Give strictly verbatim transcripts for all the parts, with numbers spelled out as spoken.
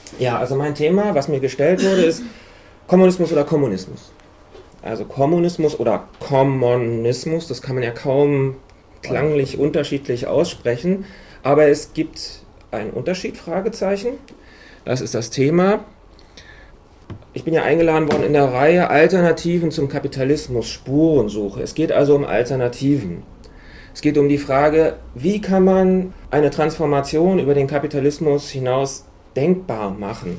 Ja, also mein Thema, was mir gestellt wurde, ist Kommunismus oder Kommunismus. Also Kommunismus oder Kommunismus, das kann man ja kaum klanglich unterschiedlich aussprechen, aber es gibt einen Unterschied, Fragezeichen. Das ist das Thema. Ich bin ja eingeladen worden in der Reihe Alternativen zum Kapitalismus, Spurensuche. Es geht also um Alternativen. Es geht um die Frage, wie kann man eine Transformation über den Kapitalismus hinaus denkbar machen.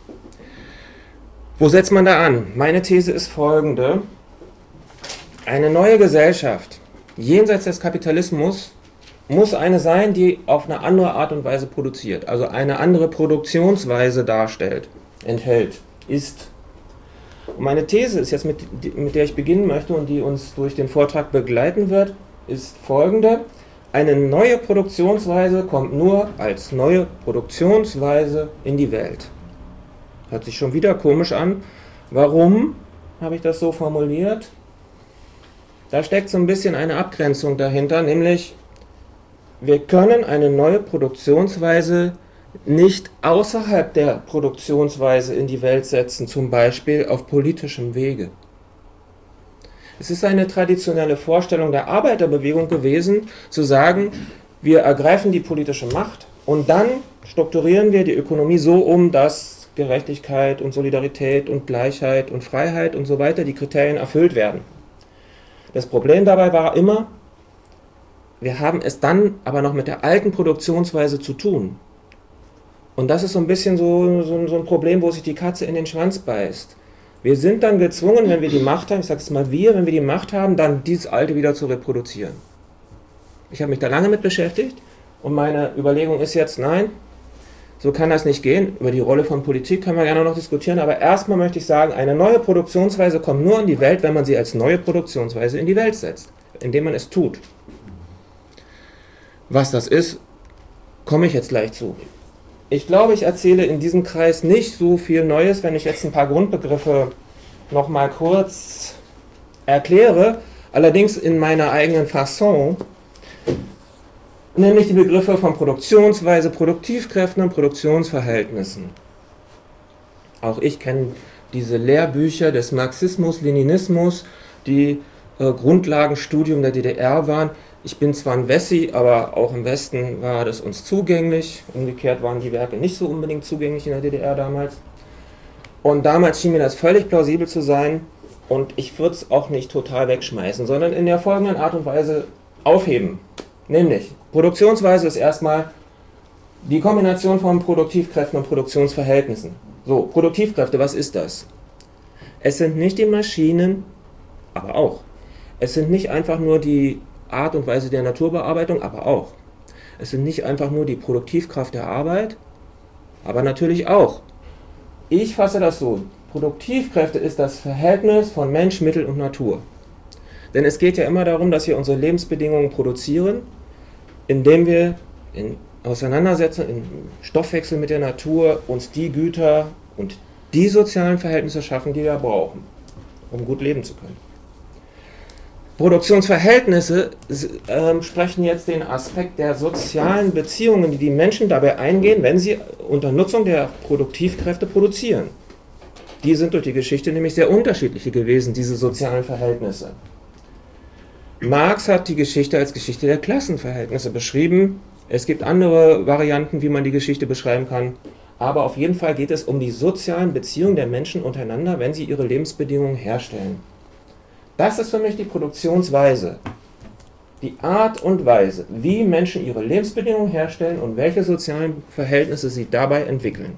Wo setzt man da an? Meine These ist folgende. Eine neue Gesellschaft jenseits des Kapitalismus muss eine sein, die auf eine andere Art und Weise produziert, also eine andere Produktionsweise darstellt, enthält, ist. Und meine These ist jetzt, mit, mit der ich beginnen möchte und die uns durch den Vortrag begleiten wird, ist folgende. Eine neue Produktionsweise kommt nur als neue Produktionsweise in die Welt. Hört sich schon wieder komisch an. Warum habe ich das so formuliert? Da steckt so ein bisschen eine Abgrenzung dahinter, nämlich wir können eine neue Produktionsweise nicht außerhalb der Produktionsweise in die Welt setzen, zum Beispiel auf politischem Wege. Es ist eine traditionelle Vorstellung der Arbeiterbewegung gewesen, zu sagen, wir ergreifen die politische Macht und dann strukturieren wir die Ökonomie so um, dass Gerechtigkeit und Solidarität und Gleichheit und Freiheit und so weiter, die Kriterien erfüllt werden. Das Problem dabei war immer, wir haben es dann aber noch mit der alten Produktionsweise zu tun. Und das ist so ein bisschen so, so, so ein Problem, wo sich die Katze in den Schwanz beißt. Wir sind dann gezwungen, wenn wir die Macht haben, ich sage es mal wir, wenn wir die Macht haben, dann dieses Alte wieder zu reproduzieren. Ich habe mich da lange mit beschäftigt und meine Überlegung ist jetzt, nein, so kann das nicht gehen. Über die Rolle von Politik können wir gerne noch diskutieren, aber erstmal möchte ich sagen, eine neue Produktionsweise kommt nur in die Welt, wenn man sie als neue Produktionsweise in die Welt setzt, indem man es tut. Was das ist, komme ich jetzt gleich zu. Ich glaube, ich erzähle in diesem Kreis nicht so viel Neues, wenn ich jetzt ein paar Grundbegriffe noch mal kurz erkläre, allerdings in meiner eigenen Fasson, nämlich die Begriffe von Produktionsweise, Produktivkräften und Produktionsverhältnissen. Auch ich kenne diese Lehrbücher des Marxismus, Leninismus, die äh, Grundlagenstudium der D D R waren. Ich bin zwar ein Wessi, aber auch im Westen war das uns zugänglich. Umgekehrt waren die Werke nicht so unbedingt zugänglich in der D D R damals. Und damals schien mir das völlig plausibel zu sein und ich würde es auch nicht total wegschmeißen, sondern in der folgenden Art und Weise aufheben. Nämlich, Produktionsweise ist erstmal die Kombination von Produktivkräften und Produktionsverhältnissen. So, Produktivkräfte, was ist das? Es sind nicht die Maschinen, aber auch. Es sind nicht einfach nur die Art und Weise der Naturbearbeitung, aber auch. Es sind nicht einfach nur die Produktivkraft der Arbeit, aber natürlich auch. Ich fasse das so, Produktivkräfte ist das Verhältnis von Mensch, Mittel und Natur. Denn es geht ja immer darum, dass wir unsere Lebensbedingungen produzieren, indem wir in Auseinandersetzung, in Stoffwechsel mit der Natur uns die Güter und die sozialen Verhältnisse schaffen, die wir brauchen, um gut leben zu können. Produktionsverhältnisse äh, sprechen jetzt den Aspekt der sozialen Beziehungen, die die Menschen dabei eingehen, wenn sie unter Nutzung der Produktivkräfte produzieren. Die sind durch die Geschichte nämlich sehr unterschiedliche gewesen, diese sozialen Verhältnisse. Marx hat die Geschichte als Geschichte der Klassenverhältnisse beschrieben. Es gibt andere Varianten, wie man die Geschichte beschreiben kann. Aber auf jeden Fall geht es um die sozialen Beziehungen der Menschen untereinander, wenn sie ihre Lebensbedingungen herstellen. Das ist für mich die Produktionsweise. Die Art und Weise, wie Menschen ihre Lebensbedingungen herstellen und welche sozialen Verhältnisse sie dabei entwickeln.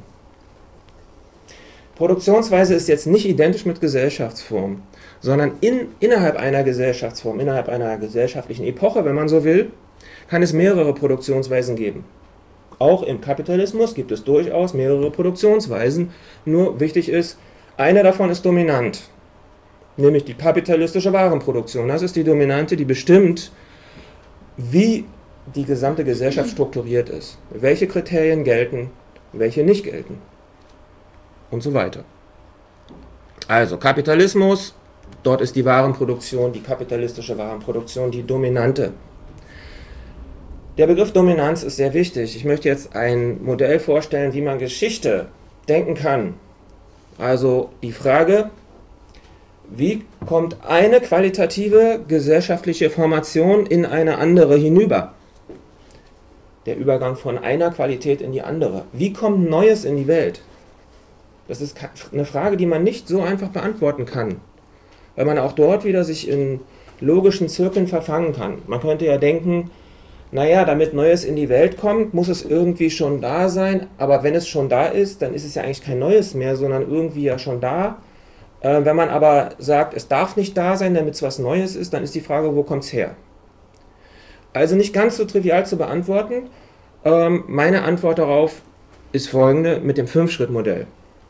Produktionsweise ist jetzt nicht identisch mit Gesellschaftsform, sondern in, innerhalb einer Gesellschaftsform, innerhalb einer gesellschaftlichen Epoche, wenn man so will, kann es mehrere Produktionsweisen geben. Auch im Kapitalismus gibt es durchaus mehrere Produktionsweisen, nur wichtig ist, eine davon ist dominant, nämlich die kapitalistische Warenproduktion. Das ist die dominante, die bestimmt, wie die gesamte Gesellschaft strukturiert ist, welche Kriterien gelten, welche nicht gelten und so weiter. Also Kapitalismus, dort ist die Warenproduktion, die kapitalistische Warenproduktion die dominante. Der Begriff Dominanz ist sehr wichtig. Ich möchte jetzt ein Modell vorstellen, wie man Geschichte denken kann. Also die Frage, wie kommt eine qualitative gesellschaftliche Formation in eine andere hinüber? Der Übergang von einer Qualität in die andere. Wie kommt Neues in die Welt? Das ist eine Frage, die man nicht so einfach beantworten kann, weil man auch dort wieder sich in logischen Zirkeln verfangen kann. Man könnte ja denken, naja, damit Neues in die Welt kommt, muss es irgendwie schon da sein, aber wenn es schon da ist, dann ist es ja eigentlich kein Neues mehr, sondern irgendwie ja schon da. Äh, wenn man aber sagt, es darf nicht da sein, damit es was Neues ist, dann ist die Frage, wo kommt es her? Also nicht ganz so trivial zu beantworten. Ähm, meine Antwort darauf ist folgende mit dem Fünf-Schritt-Modell.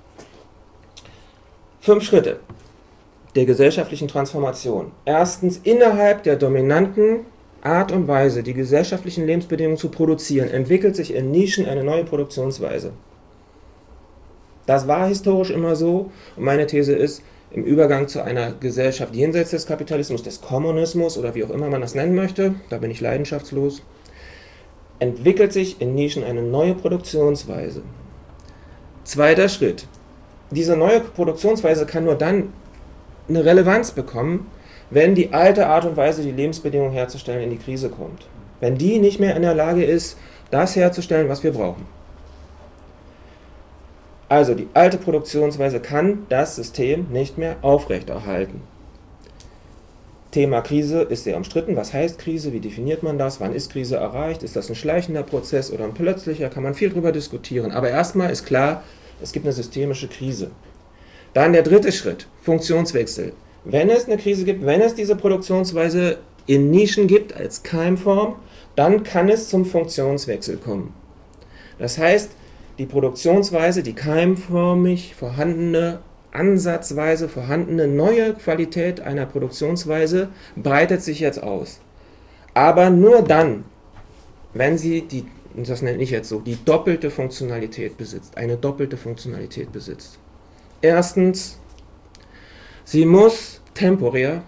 Fünf Schritte der gesellschaftlichen Transformation. Erstens, innerhalb der dominanten Art und Weise, die gesellschaftlichen Lebensbedingungen zu produzieren, entwickelt sich in Nischen eine neue Produktionsweise. Das war historisch immer so und meine These ist, im Übergang zu einer Gesellschaft jenseits des Kapitalismus, des Kommunismus oder wie auch immer man das nennen möchte, da bin ich leidenschaftslos, entwickelt sich in Nischen eine neue Produktionsweise. Zweiter Schritt. Diese neue Produktionsweise kann nur dann eine Relevanz bekommen, wenn die alte Art und Weise, die Lebensbedingungen herzustellen, in die Krise kommt. Wenn die nicht mehr in der Lage ist, das herzustellen, was wir brauchen. Also die alte Produktionsweise kann das System nicht mehr aufrechterhalten. Thema Krise ist sehr umstritten. Was heißt Krise? Wie definiert man das? Wann ist Krise erreicht? Ist das ein schleichender Prozess oder ein plötzlicher? Kann man viel drüber diskutieren. Aber erstmal ist klar, es gibt eine systemische Krise. Dann der dritte Schritt, Funktionswechsel. Wenn es eine Krise gibt, wenn es diese Produktionsweise in Nischen gibt als Keimform, dann kann es zum Funktionswechsel kommen. Das heißt, die Produktionsweise, die keimförmig vorhandene, ansatzweise vorhandene neue Qualität einer Produktionsweise breitet sich jetzt aus. Aber nur dann, wenn sie die, das nenne ich jetzt so, die doppelte Funktionalität besitzt, eine doppelte Funktionalität besitzt. Erstens, sie muss temporär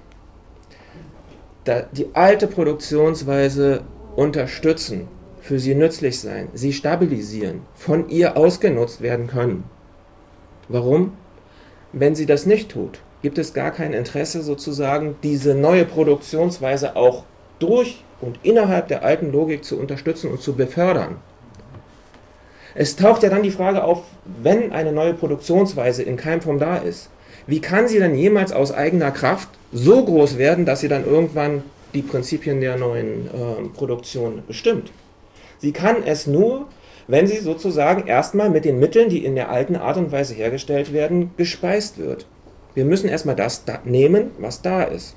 die alte Produktionsweise unterstützen, für sie nützlich sein, sie stabilisieren, von ihr ausgenutzt werden können. Warum? Wenn sie das nicht tut, gibt es gar kein Interesse sozusagen, diese neue Produktionsweise auch durch und innerhalb der alten Logik zu unterstützen und zu befördern. Es taucht ja dann die Frage auf, wenn eine neue Produktionsweise in Keimform da ist, wie kann sie denn jemals aus eigener Kraft so groß werden, dass sie dann irgendwann die Prinzipien der neuen äh, Produktion bestimmt? Sie kann es nur, wenn sie sozusagen erstmal mit den Mitteln, die in der alten Art und Weise hergestellt werden, gespeist wird. Wir müssen erstmal das da nehmen, was da ist.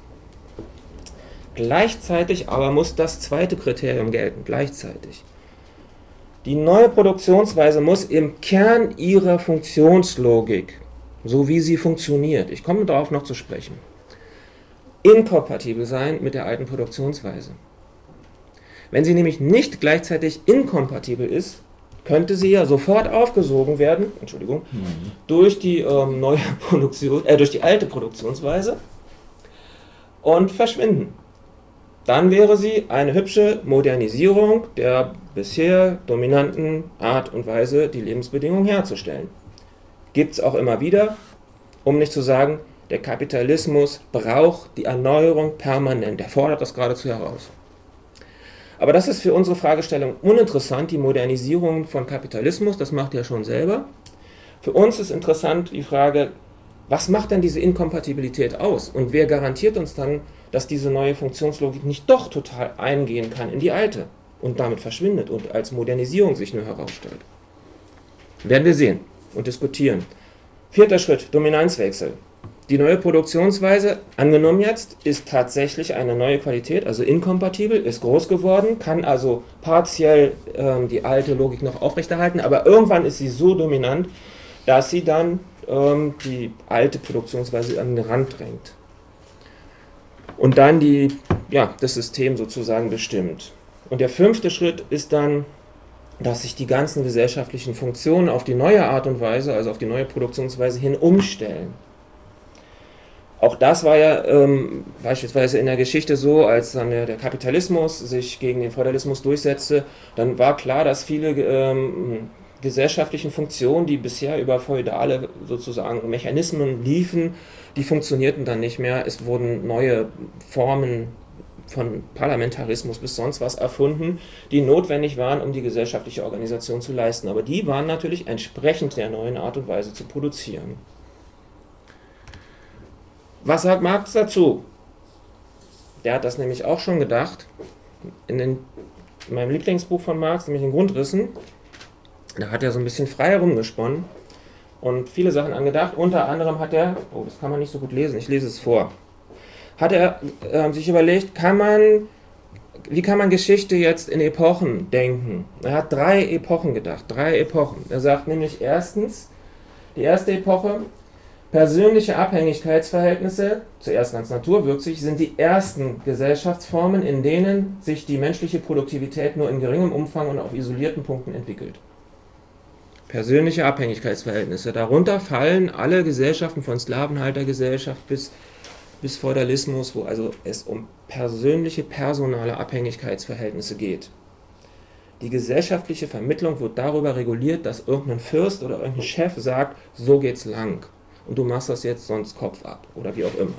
Gleichzeitig aber muss das zweite Kriterium gelten, gleichzeitig. Die neue Produktionsweise muss im Kern ihrer Funktionslogik, so wie sie funktioniert, ich komme darauf noch zu sprechen, inkompatibel sein mit der alten Produktionsweise. Wenn sie nämlich nicht gleichzeitig inkompatibel ist, könnte sie ja sofort aufgesogen werden, Entschuldigung, mhm. durch die ähm, neue Produktion, äh, durch die alte Produktionsweise und verschwinden. Dann wäre sie eine hübsche Modernisierung der bisher dominanten Art und Weise, die Lebensbedingungen herzustellen. Gibt es auch immer wieder, um nicht zu sagen, der Kapitalismus braucht die Erneuerung permanent. Er fordert das geradezu heraus. Aber das ist für unsere Fragestellung uninteressant, die Modernisierung von Kapitalismus, das macht er schon selber. Für uns ist interessant die Frage, was macht denn diese Inkompatibilität aus? Und wer garantiert uns dann, dass diese neue Funktionslogik nicht doch total eingehen kann in die alte und damit verschwindet und als Modernisierung sich nur herausstellt? Werden wir sehen und diskutieren. Vierter Schritt, Dominanzwechsel. Die neue Produktionsweise, angenommen jetzt, ist tatsächlich eine neue Qualität, also inkompatibel, ist groß geworden, kann also partiell ähm, die alte Logik noch aufrechterhalten, aber irgendwann ist sie so dominant, dass sie dann ähm, die alte Produktionsweise an den Rand drängt. Und dann die, ja, das System sozusagen bestimmt. Und der fünfte Schritt ist dann, dass sich die ganzen gesellschaftlichen Funktionen auf die neue Art und Weise, also auf die neue Produktionsweise hin umstellen. Auch das war ja ähm, beispielsweise in der Geschichte so, als dann der, der Kapitalismus sich gegen den Feudalismus durchsetzte, dann war klar, dass viele ähm, gesellschaftlichen Funktionen, die bisher über feudale sozusagen Mechanismen liefen, die funktionierten dann nicht mehr. Es wurden neue Formen von Parlamentarismus bis sonst was erfunden, die notwendig waren, um die gesellschaftliche Organisation zu leisten. Aber die waren natürlich entsprechend der neuen Art und Weise zu produzieren. Was sagt Marx dazu? Der hat das nämlich auch schon gedacht. In, den, in meinem Lieblingsbuch von Marx, nämlich in Grundrissen, da hat er so ein bisschen frei herumgesponnen und viele Sachen angedacht. Unter anderem hat er, oh, das kann man nicht so gut lesen, ich lese es vor, hat er äh, sich überlegt, kann man, wie kann man Geschichte jetzt in Epochen denken? Er hat drei Epochen gedacht, drei Epochen. Er sagt nämlich erstens, die erste Epoche, persönliche Abhängigkeitsverhältnisse, zuerst ganz naturwüchsig, sind die ersten Gesellschaftsformen, in denen sich die menschliche Produktivität nur in geringem Umfang und auf isolierten Punkten entwickelt. Persönliche Abhängigkeitsverhältnisse. Darunter fallen alle Gesellschaften von Sklavenhaltergesellschaft bis, bis Feudalismus, wo also es um persönliche, personale Abhängigkeitsverhältnisse geht. Die gesellschaftliche Vermittlung wird darüber reguliert, dass irgendein Fürst oder irgendein Chef sagt, so geht's lang. Und du machst das jetzt sonst Kopf ab oder wie auch immer.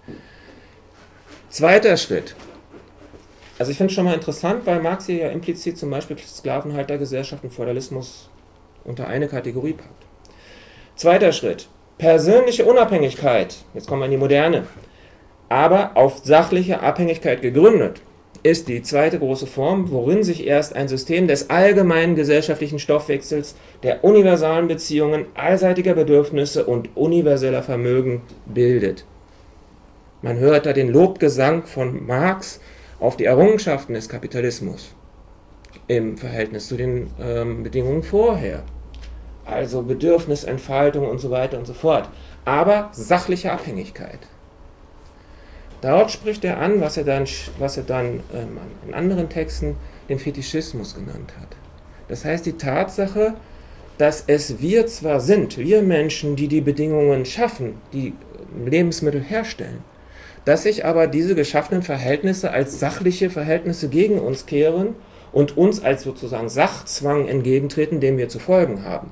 Zweiter Schritt. Also ich finde es schon mal interessant, weil Marx hier ja implizit zum Beispiel Sklavenhaltergesellschaft und Feudalismus unter eine Kategorie packt. Zweiter Schritt. Persönliche Unabhängigkeit, jetzt kommen wir in die Moderne, aber auf sachliche Abhängigkeit gegründet, ist die zweite große Form, worin sich erst ein System des allgemeinen gesellschaftlichen Stoffwechsels, der universalen Beziehungen, allseitiger Bedürfnisse und universeller Vermögen bildet. Man hört da den Lobgesang von Marx auf die Errungenschaften des Kapitalismus im Verhältnis zu den ähm, Bedingungen vorher. Also Bedürfnisentfaltung und so weiter und so fort. Aber sachliche Abhängigkeit. Dort spricht er an, was er dann, was er dann ähm, in anderen Texten den Fetischismus genannt hat. Das heißt die Tatsache, dass es wir zwar sind, wir Menschen, die die Bedingungen schaffen, die Lebensmittel herstellen, dass sich aber diese geschaffenen Verhältnisse als sachliche Verhältnisse gegen uns kehren und uns als sozusagen Sachzwang entgegentreten, dem wir zu folgen haben.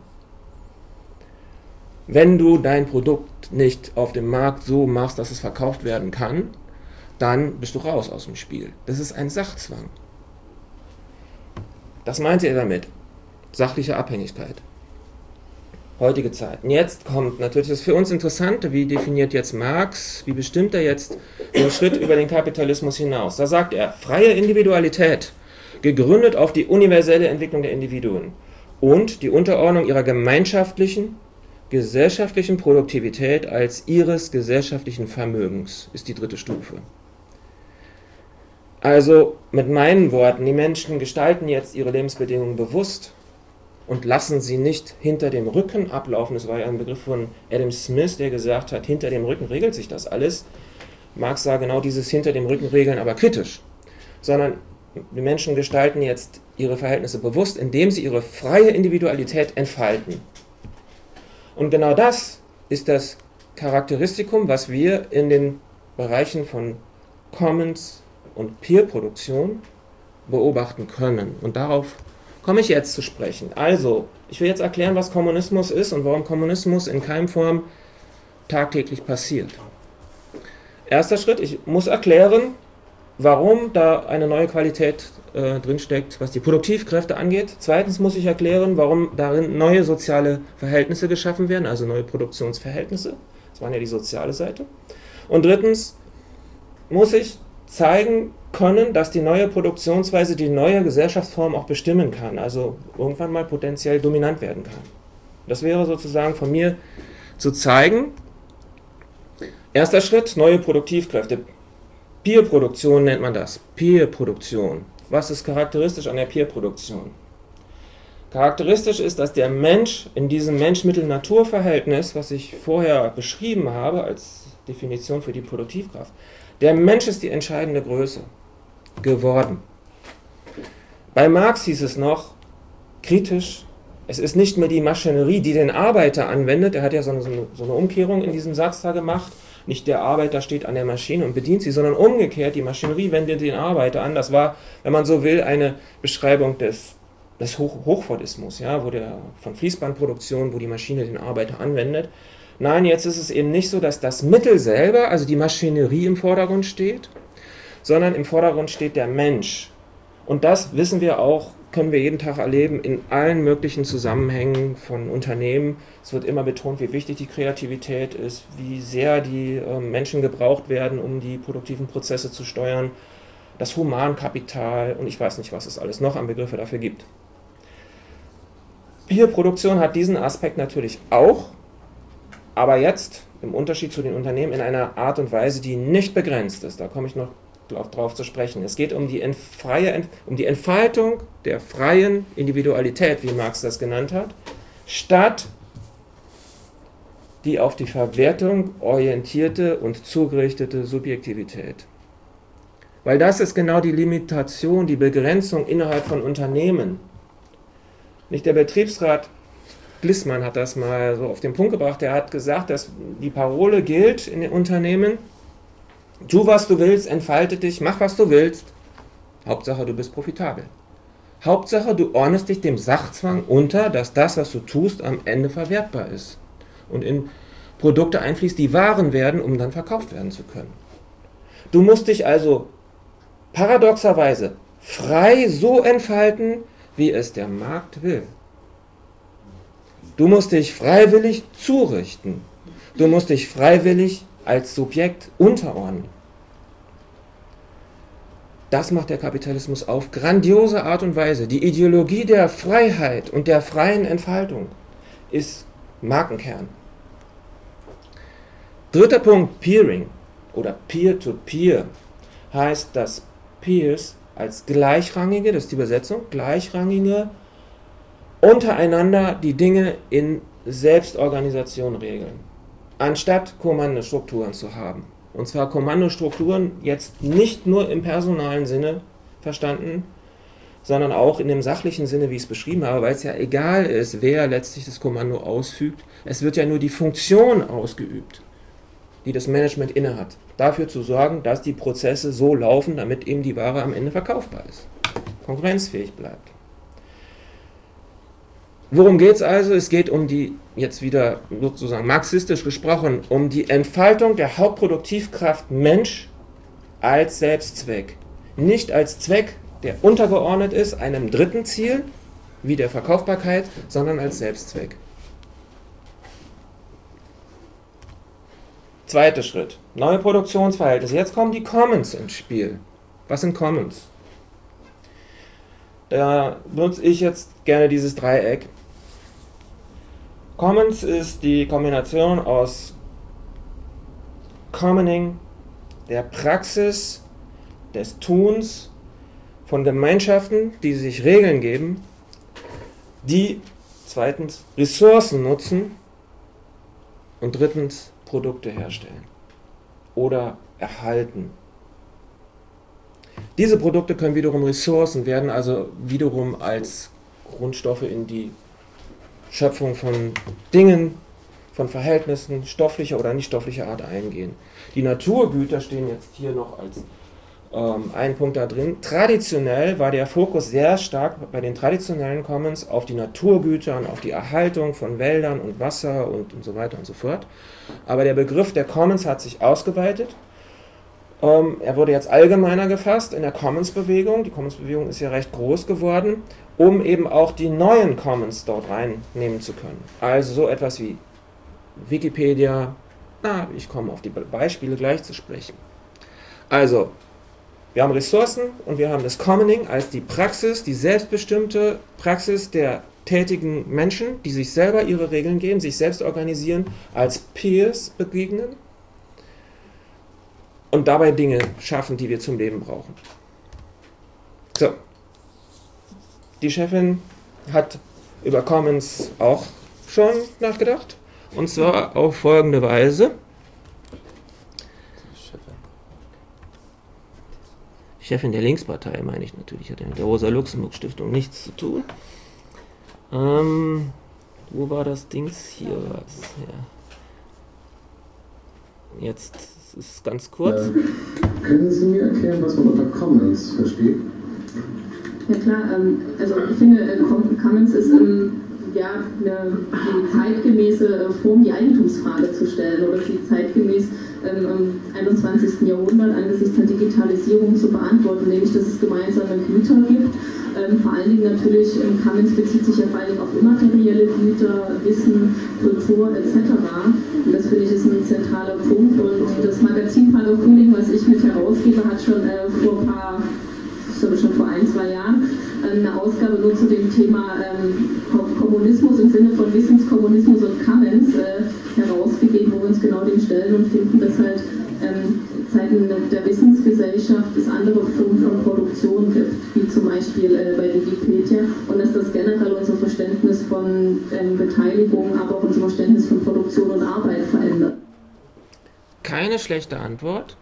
Wenn du dein Produkt nicht auf dem Markt so machst, dass es verkauft werden kann, dann bist du raus aus dem Spiel. Das ist ein Sachzwang. Das meinte er damit. Sachliche Abhängigkeit. Heutige Zeiten. Jetzt kommt natürlich das für uns Interessante, wie definiert jetzt Marx, wie bestimmt er jetzt den Schritt über den Kapitalismus hinaus. Da sagt er, freie Individualität, gegründet auf die universelle Entwicklung der Individuen und die Unterordnung ihrer gemeinschaftlichen, gesellschaftlichen Produktivität als ihres gesellschaftlichen Vermögens ist die dritte Stufe. Also mit meinen Worten, die Menschen gestalten jetzt ihre Lebensbedingungen bewusst und lassen sie nicht hinter dem Rücken ablaufen. Das war ja ein Begriff von Adam Smith, der gesagt hat, hinter dem Rücken regelt sich das alles. Marx sah genau dieses hinter dem Rücken regeln, aber kritisch. Sondern die Menschen gestalten jetzt ihre Verhältnisse bewusst, indem sie ihre freie Individualität entfalten. Und genau das ist das Charakteristikum, was wir in den Bereichen von Commons und Peer-Produktion beobachten können. Und darauf komme ich jetzt zu sprechen. Also, ich will jetzt erklären, was Kommunismus ist und warum Kommunismus in Keimform tagtäglich passiert. Erster Schritt, ich muss erklären, warum da eine neue Qualität äh, drinsteckt, was die Produktivkräfte angeht. Zweitens muss ich erklären, warum darin neue soziale Verhältnisse geschaffen werden, also neue Produktionsverhältnisse. Das war ja die soziale Seite. Und drittens muss ich zeigen können, dass die neue Produktionsweise die neue Gesellschaftsform auch bestimmen kann, also irgendwann mal potenziell dominant werden kann. Das wäre sozusagen von mir zu zeigen. Erster Schritt, neue Produktivkräfte. Peer-Produktion nennt man das. Peer-Produktion. Was ist charakteristisch an der Peer-Produktion? Charakteristisch ist, dass der Mensch in diesem Mensch-Mittel-Natur-Verhältnis, was ich vorher beschrieben habe als Definition für die Produktivkraft, der Mensch ist die entscheidende Größe geworden. Bei Marx hieß es noch, kritisch, es ist nicht mehr die Maschinerie, die den Arbeiter anwendet, er hat ja so eine, so eine Umkehrung in diesem Satz da gemacht, nicht der Arbeiter steht an der Maschine und bedient sie, sondern umgekehrt, die Maschinerie wendet den Arbeiter an. Das war, wenn man so will, eine Beschreibung des des Hoch Hochfordismus, ja, wo der, von Fließbandproduktion, wo die Maschine den Arbeiter anwendet. Nein, jetzt ist es eben nicht so, dass das Mittel selber, also die Maschinerie im Vordergrund steht, sondern im Vordergrund steht der Mensch. Und das wissen wir auch, können wir jeden Tag erleben in allen möglichen Zusammenhängen von Unternehmen. Es wird immer betont, wie wichtig die Kreativität ist, wie sehr die äh, Menschen gebraucht werden, um die produktiven Prozesse zu steuern, das Humankapital und ich weiß nicht, was es alles noch an Begriffe dafür gibt. Bierproduktion hat diesen Aspekt natürlich auch, aber jetzt im Unterschied zu den Unternehmen in einer Art und Weise, die nicht begrenzt ist. Da komme ich noch drauf zu sprechen. Es geht um die, freie, um die Entfaltung der freien Individualität, wie Marx das genannt hat, statt die auf die Verwertung orientierte und zugerichtete Subjektivität. Weil das ist genau die Limitation, die Begrenzung innerhalb von Unternehmen. Nicht der Betriebsrat Glissmann hat das mal so auf den Punkt gebracht, der hat gesagt, dass die Parole gilt in den Unternehmen: Tu, was du willst, entfalte dich, mach, was du willst. Hauptsache, du bist profitabel. Hauptsache, du ordnest dich dem Sachzwang unter, dass das, was du tust, am Ende verwertbar ist und in Produkte einfließt, die Waren werden, um dann verkauft werden zu können. Du musst dich also paradoxerweise frei so entfalten, wie es der Markt will. Du musst dich freiwillig zurichten. Du musst dich freiwillig als Subjekt unterordnen. Das macht der Kapitalismus auf grandiose Art und Weise. Die Ideologie der Freiheit und der freien Entfaltung ist Markenkern. Dritter Punkt, Peering oder Peer-to-Peer heißt, dass Peers als gleichrangige, das ist die Übersetzung, gleichrangige untereinander die Dinge in Selbstorganisation regeln, anstatt Kommandostrukturen zu haben. Und zwar Kommandostrukturen jetzt nicht nur im personalen Sinne verstanden, sondern auch in dem sachlichen Sinne, wie ich es beschrieben habe, weil es ja egal ist, wer letztlich das Kommando ausfügt. Es wird ja nur die Funktion ausgeübt, die das Management innehat, dafür zu sorgen, dass die Prozesse so laufen, damit eben die Ware am Ende verkaufbar ist, konkurrenzfähig bleibt. Worum geht es also? Es geht um die, jetzt wieder sozusagen marxistisch gesprochen, um die Entfaltung der Hauptproduktivkraft Mensch als Selbstzweck. Nicht als Zweck, der untergeordnet ist einem dritten Ziel, wie der Verkaufbarkeit, sondern als Selbstzweck. Zweiter Schritt, neue Produktionsverhältnisse. Jetzt kommen die Commons ins Spiel. Was sind Commons? Da benutze ich jetzt gerne dieses Dreieck. Commons ist die Kombination aus Commoning, der Praxis, des Tuns von Gemeinschaften, die sich Regeln geben, die zweitens Ressourcen nutzen und drittens Produkte herstellen oder erhalten. Diese Produkte können wiederum Ressourcen werden, also wiederum als Grundstoffe in die Schöpfung von Dingen, von Verhältnissen stofflicher oder nicht stofflicher Art eingehen. Die Naturgüter stehen jetzt hier noch als ähm, ein Punkt da drin. Traditionell war der Fokus sehr stark bei den traditionellen Commons auf die Naturgüter und auf die Erhaltung von Wäldern und Wasser und, und so weiter und so fort. Aber der Begriff der Commons hat sich ausgeweitet. Ähm, er wurde jetzt allgemeiner gefasst in der Commons-Bewegung. Die Commons-Bewegung ist ja recht groß geworden, um eben auch die neuen Commons dort reinnehmen zu können. Also so etwas wie Wikipedia. Na, ich komme auf die Beispiele gleich zu sprechen. Also, wir haben Ressourcen und wir haben das Commoning als die Praxis, die selbstbestimmte Praxis der tätigen Menschen, die sich selber ihre Regeln geben, sich selbst organisieren, als Peers begegnen und dabei Dinge schaffen, die wir zum Leben brauchen. So. Die Chefin hat über Commons auch schon nachgedacht, und zwar auf folgende Weise. Die Chefin der Linkspartei, meine ich natürlich, hat ja mit der Rosa-Luxemburg-Stiftung nichts zu tun. Ähm, wo war das Dings? Hier war es. Ja. Jetzt ist es ganz kurz. Äh, können Sie mir erklären, was man unter Commons versteht? Ja klar, ähm, also ich finde, äh, Commons ist ähm, ja, eine, die zeitgemäße Form, die Eigentumsfrage zu stellen oder sie zeitgemäß ähm, im einundzwanzigsten Jahrhundert angesichts der Digitalisierung zu beantworten, nämlich dass es gemeinsame Güter gibt. Ähm, vor allen Dingen natürlich, ähm, Commons bezieht sich ja vor allem auf immaterielle Güter, Wissen, Kultur et cetera. Und das finde ich ist ein zentraler Punkt. Und das Magazin Palo Frühling, was ich mit herausgebe, hat schon äh, vor ein paar, ich glaube schon vor ein, zwei Jahren, eine Ausgabe nur zu dem Thema ähm, Kommunismus im Sinne von Wissenskommunismus und Commons äh, herausgegeben, wo wir uns genau dem stellen und finden, dass halt ähm, Zeiten der Wissensgesellschaft es andere Formen von Produktion gibt, wie zum Beispiel äh, bei Wikipedia, und dass das generell unser Verständnis von ähm, Beteiligung, aber auch unser Verständnis von Produktion und Arbeit verändert. Keine schlechte Antwort.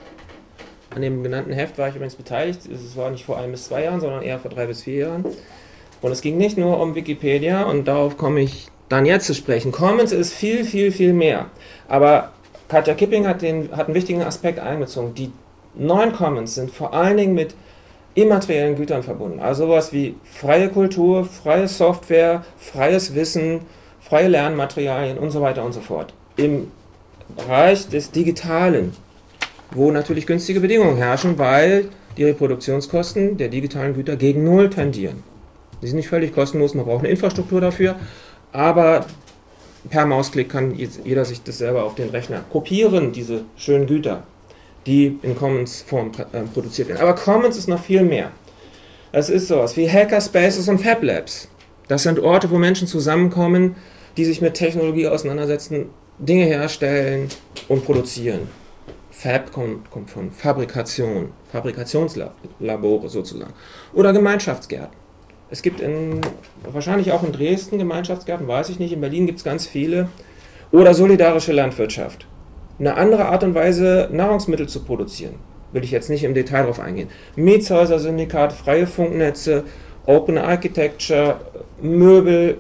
An dem genannten Heft war ich übrigens beteiligt. Es war nicht vor ein bis zwei Jahren, sondern eher vor drei bis vier Jahren. Und es ging nicht nur um Wikipedia, und darauf komme ich dann jetzt zu sprechen. Commons ist viel, viel, viel mehr. Aber Katja Kipping hat, den, hat einen wichtigen Aspekt einbezogen. Die neuen Commons sind vor allen Dingen mit immateriellen Gütern verbunden. Also sowas wie freie Kultur, freie Software, freies Wissen, freie Lernmaterialien und so weiter und so fort. Im Bereich des Digitalen, wo natürlich günstige Bedingungen herrschen, weil die Reproduktionskosten der digitalen Güter gegen Null tendieren. Die sind nicht völlig kostenlos, man braucht eine Infrastruktur dafür, aber per Mausklick kann jeder sich das selber auf den Rechner kopieren, diese schönen Güter, die in Commons-Form äh, produziert werden. Aber Commons ist noch viel mehr. Das ist sowas wie Hackerspaces und Fab Labs. Das sind Orte, wo Menschen zusammenkommen, die sich mit Technologie auseinandersetzen, Dinge herstellen und produzieren. Fab kommt, kommt von Fabrikation, Fabrikationslabore sozusagen. Oder Gemeinschaftsgärten. Es gibt in, wahrscheinlich auch in Dresden Gemeinschaftsgärten, weiß ich nicht, in Berlin gibt es ganz viele. Oder solidarische Landwirtschaft. Eine andere Art und Weise, Nahrungsmittel zu produzieren. Will ich jetzt nicht im Detail drauf eingehen. Mietshäuser, Syndikate, freie Funknetze, Open Architecture, Möbel,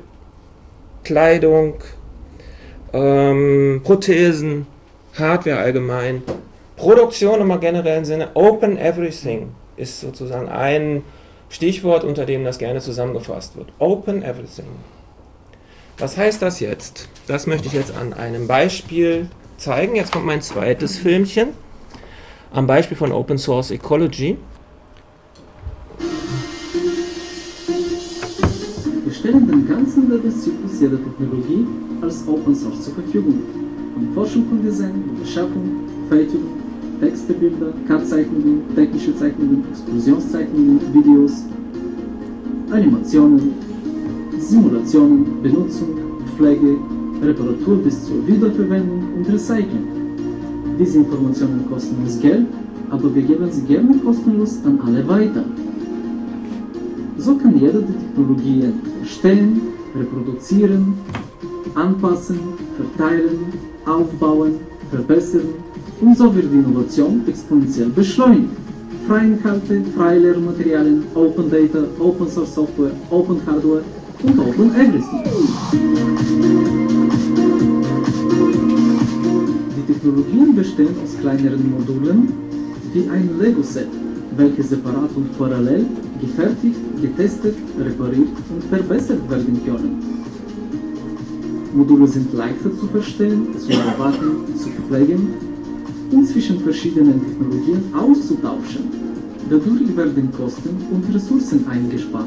Kleidung, ähm, Prothesen, Hardware allgemein. Produktion im generellen Sinne, Open Everything ist sozusagen ein Stichwort, unter dem das gerne zusammengefasst wird. Open Everything. Was heißt das jetzt? Das möchte ich jetzt an einem Beispiel zeigen. Jetzt kommt mein zweites Filmchen. Am Beispiel von Open Source Ecology. Wir stellen den ganzen Lebenszyklus jeder Technologie als Open Source zur Verfügung. Von Forschung und Design, Beschaffung, Fertigung, Texte, Bilder, C A D-Zeichnungen, technische Zeichnungen, Explosionszeichnungen, Videos, Animationen, Simulationen, Benutzung, Pflege, Reparatur bis zur Wiederverwendung und Recycling. Diese Informationen kosten uns Geld, aber wir geben sie gerne kostenlos an alle weiter. So kann jeder die Technologien erstellen, reproduzieren, anpassen, verteilen, aufbauen, verbessern, und so wird die Innovation exponentiell beschleunigt. Freie Inhalte, freie Lehrmaterialien, Open Data, Open Source Software, Open Hardware und Open Everything. Die Technologien bestehen aus kleineren Modulen wie ein Lego-Set, welche separat und parallel gefertigt, getestet, repariert und verbessert werden können. Module sind leichter zu verstehen, zu erwarten, zu pflegen und zwischen verschiedenen Technologien auszutauschen. Dadurch werden Kosten und Ressourcen eingespart.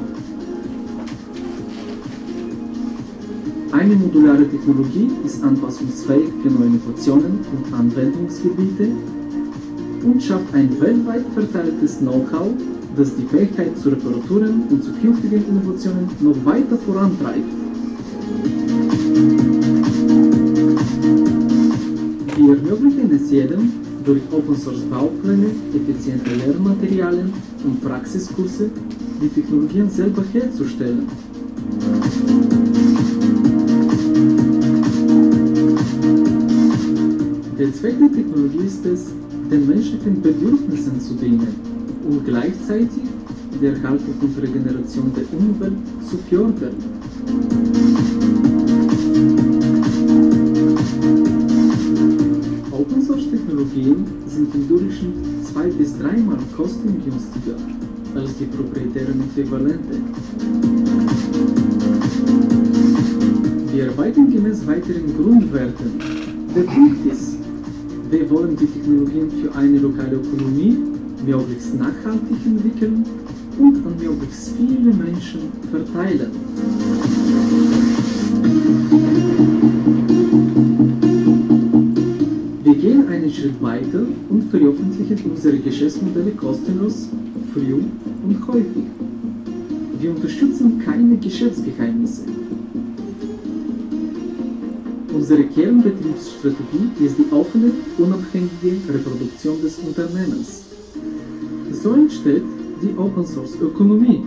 Eine modulare Technologie ist anpassungsfähig für neue Innovationen und Anwendungsgebiete und schafft ein weltweit verteiltes Know-how, das die Fähigkeit zu Reparaturen und zu künftigen Innovationen noch weiter vorantreibt. Wir ermöglichen es jedem, durch Open-Source-Baupläne, effiziente Lehrmaterialien und Praxiskurse die Technologien selber herzustellen. Der Zweck der Technologie ist es, den menschlichen Bedürfnissen zu dienen und gleichzeitig die Erhaltung und Regeneration der Umwelt zu fördern. Open-Source-Technologien sind im Durchschnitt zwei bis dreimal kostengünstiger als die proprietären Äquivalente. Wir arbeiten gemäß weiteren Grundwerten. Der Punkt ist, wir wollen die Technologien für eine lokale Ökonomie möglichst nachhaltig entwickeln und an möglichst viele Menschen verteilen. Wir gehen einen Schritt weiter und veröffentlichen unsere Geschäftsmodelle kostenlos, früh und häufig. Wir unterstützen keine Geschäftsgeheimnisse. Unsere Kernbetriebsstrategie ist die offene, unabhängige Reproduktion des Unternehmens. So entsteht die Open-Source-Ökonomie.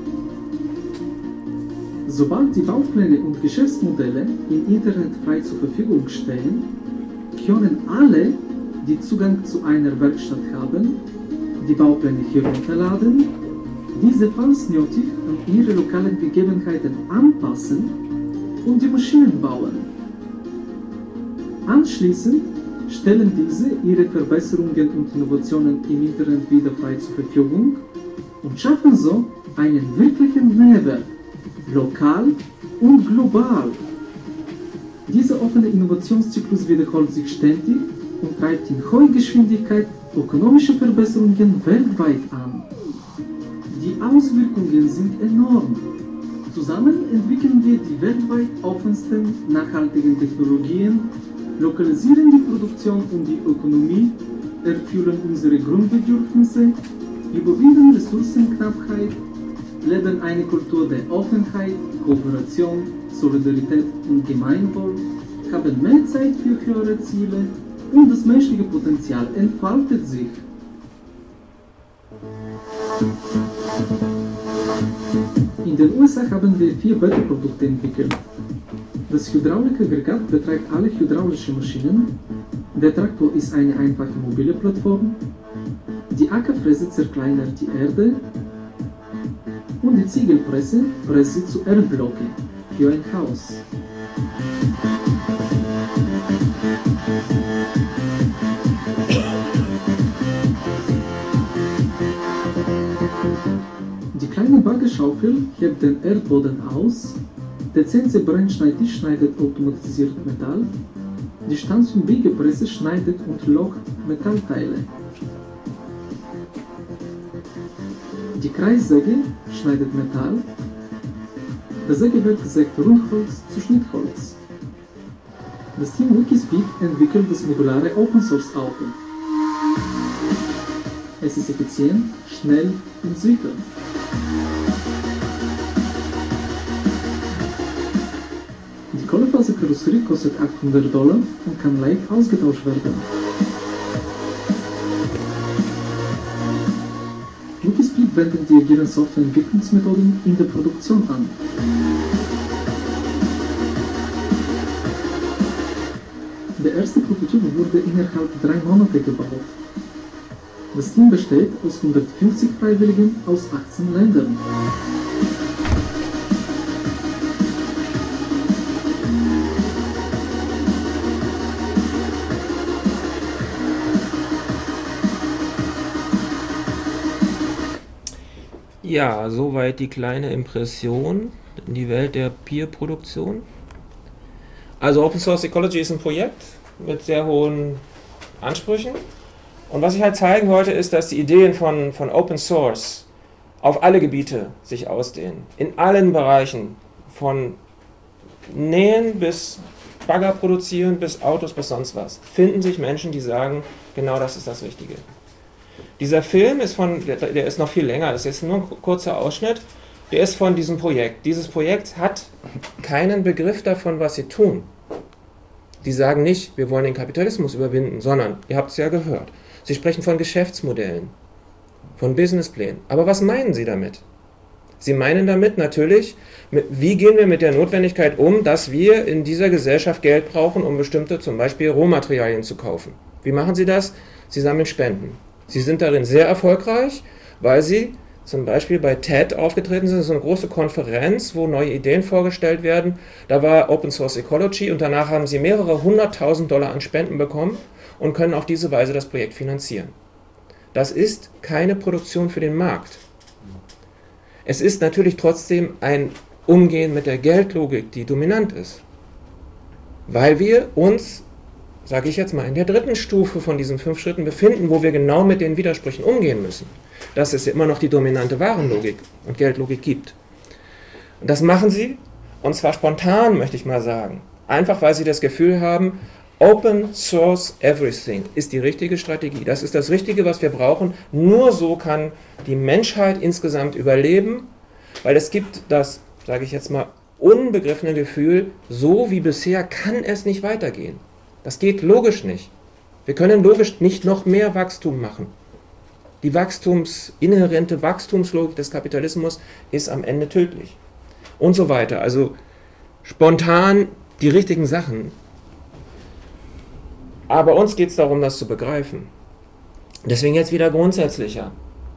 Sobald die Baupläne und Geschäftsmodelle im Internet frei zur Verfügung stehen, können alle, die Zugang zu einer Werkstatt haben, die Baupläne herunterladen, diese falls nötig an ihre lokalen Gegebenheiten anpassen und die Maschinen bauen. Anschließend stellen diese ihre Verbesserungen und Innovationen im Internet wieder frei zur Verfügung und schaffen so einen wirklichen Mehrwert, lokal und global. Dieser offene Innovationszyklus wiederholt sich ständig und treibt in hoher Geschwindigkeit ökonomische Verbesserungen weltweit an. Die Auswirkungen sind enorm. Zusammen entwickeln wir die weltweit offensten nachhaltigen Technologien, lokalisieren die Produktion und die Ökonomie, erfüllen unsere Grundbedürfnisse, überwinden Ressourcenknappheit, leben eine Kultur der Offenheit, Kooperation, Solidarität und Gemeinwohl, haben mehr Zeit für höhere Ziele und das menschliche Potenzial entfaltet sich. In den U S A haben wir vier Beta-Produkte entwickelt. Das Hydraulikaggregat betreibt alle hydraulischen Maschinen, der Traktor ist eine einfache mobile Plattform, die Ackerfräse zerkleinert die Erde und die Ziegelpresse presst zu Erdblöcke für ein Haus. Die kleine Baggerschaufel hebt den Erdboden aus, der C N C-Brennschneidtisch schneidet automatisiert Metall, die Stanz- und Biegepresse schneidet und locht Metallteile. Die Kreissäge schneidet Metall, das Sägewerk sägt Rundholz zu Schnittholz. Das Team Wikispeed entwickelt das modulare Open-Source-Auto. Es ist effizient, schnell und sicher. Die Kohlefaserkarosserie kostet achthundert Dollar und kann leicht ausgetauscht werden. Wikispeed wendet die agilen Softwareentwicklungsmethoden in der Produktion an. Der erste Prototyp wurde innerhalb drei Monate gebaut. Das Team besteht aus hundertfünfzig Freiwilligen aus achtzehn Ländern. Ja, soweit die kleine Impression in die Welt der Peer-Produktion. Also Open Source Ecology ist ein Projekt mit sehr hohen Ansprüchen. Und was ich halt zeigen wollte, ist, dass die Ideen von, von Open Source auf alle Gebiete sich ausdehnen. In allen Bereichen. Von Nähen bis Bagger produzieren, bis Autos, bis sonst was. Finden sich Menschen, die sagen, genau das ist das Richtige. Dieser Film ist von, der, der ist noch viel länger, das ist jetzt nur ein kurzer Ausschnitt, der ist von diesem Projekt. Dieses Projekt hat keinen Begriff davon, was sie tun. Die sagen nicht, wir wollen den Kapitalismus überwinden, sondern, ihr habt es ja gehört, sie sprechen von Geschäftsmodellen, von Businessplänen. Aber was meinen sie damit? Sie meinen damit natürlich, mit, wie gehen wir mit der Notwendigkeit um, dass wir in dieser Gesellschaft Geld brauchen, um bestimmte, zum Beispiel Rohmaterialien zu kaufen. Wie machen sie das? Sie sammeln Spenden. Sie sind darin sehr erfolgreich, weil sie zum Beispiel bei TED aufgetreten sind. Das ist eine große Konferenz, wo neue Ideen vorgestellt werden. Da war Open Source Ecology und danach haben sie mehrere hunderttausend Dollar an Spenden bekommen und können auf diese Weise das Projekt finanzieren. Das ist keine Produktion für den Markt. Es ist natürlich trotzdem ein Umgehen mit der Geldlogik, die dominant ist. Weil wir uns, sage ich jetzt mal, in der dritten Stufe von diesen fünf Schritten befinden, wo wir genau mit den Widersprüchen umgehen müssen. Dass es ja immer noch die dominante Warenlogik und Geldlogik gibt. Und das machen sie, und zwar spontan, möchte ich mal sagen. Einfach, weil sie das Gefühl haben, Open Source Everything ist die richtige Strategie. Das ist das Richtige, was wir brauchen. Nur so kann die Menschheit insgesamt überleben, weil es gibt das, sage ich jetzt mal, unbegriffene Gefühl, so wie bisher kann es nicht weitergehen. Das geht logisch nicht. Wir können logisch nicht noch mehr Wachstum machen. Die Wachstums, inhärente Wachstumslogik des Kapitalismus ist am Ende tödlich. Und so weiter. Also spontan die richtigen Sachen. Aber uns geht es darum, das zu begreifen. Deswegen jetzt wieder grundsätzlicher.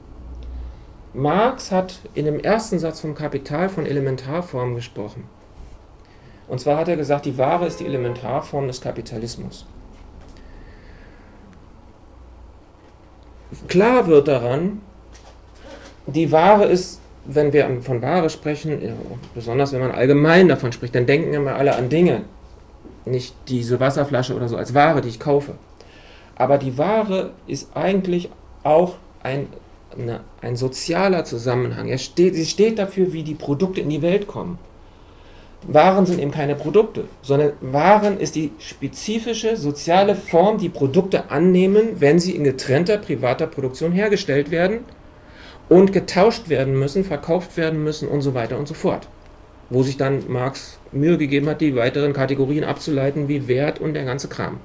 Marx hat in dem ersten Satz vom Kapital von Elementarformen gesprochen. Und zwar hat er gesagt, die Ware ist die Elementarform des Kapitalismus. Klar wird daran, die Ware ist, wenn wir von Ware sprechen, besonders wenn man allgemein davon spricht, dann denken immer alle an Dinge, nicht diese Wasserflasche oder so als Ware, die ich kaufe. Aber die Ware ist eigentlich auch ein, eine, ein sozialer Zusammenhang. Er steht, sie steht dafür, wie die Produkte in die Welt kommen. Waren sind eben keine Produkte, sondern Waren ist die spezifische soziale Form, die Produkte annehmen, wenn sie in getrennter privater Produktion hergestellt werden und getauscht werden müssen, verkauft werden müssen und so weiter und so fort. Wo sich dann Marx Mühe gegeben hat, die weiteren Kategorien abzuleiten, wie Wert und der ganze Kram.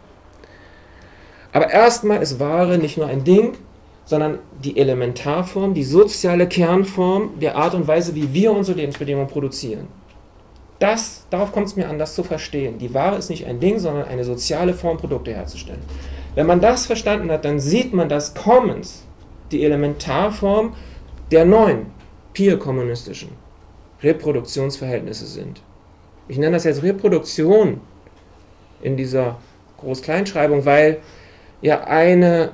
Aber erstmal ist Ware nicht nur ein Ding, sondern die Elementarform, die soziale Kernform der Art und Weise, wie wir unsere Lebensbedingungen produzieren. Das, darauf kommt es mir an, das zu verstehen. Die Ware ist nicht ein Ding, sondern eine soziale Form, Produkte herzustellen. Wenn man das verstanden hat, dann sieht man, dass Commons die Elementarform der neuen, peer-kommunistischen Reproduktionsverhältnisse sind. Ich nenne das jetzt Reproduktion in dieser Groß-Kleinschreibung, weil ja eine,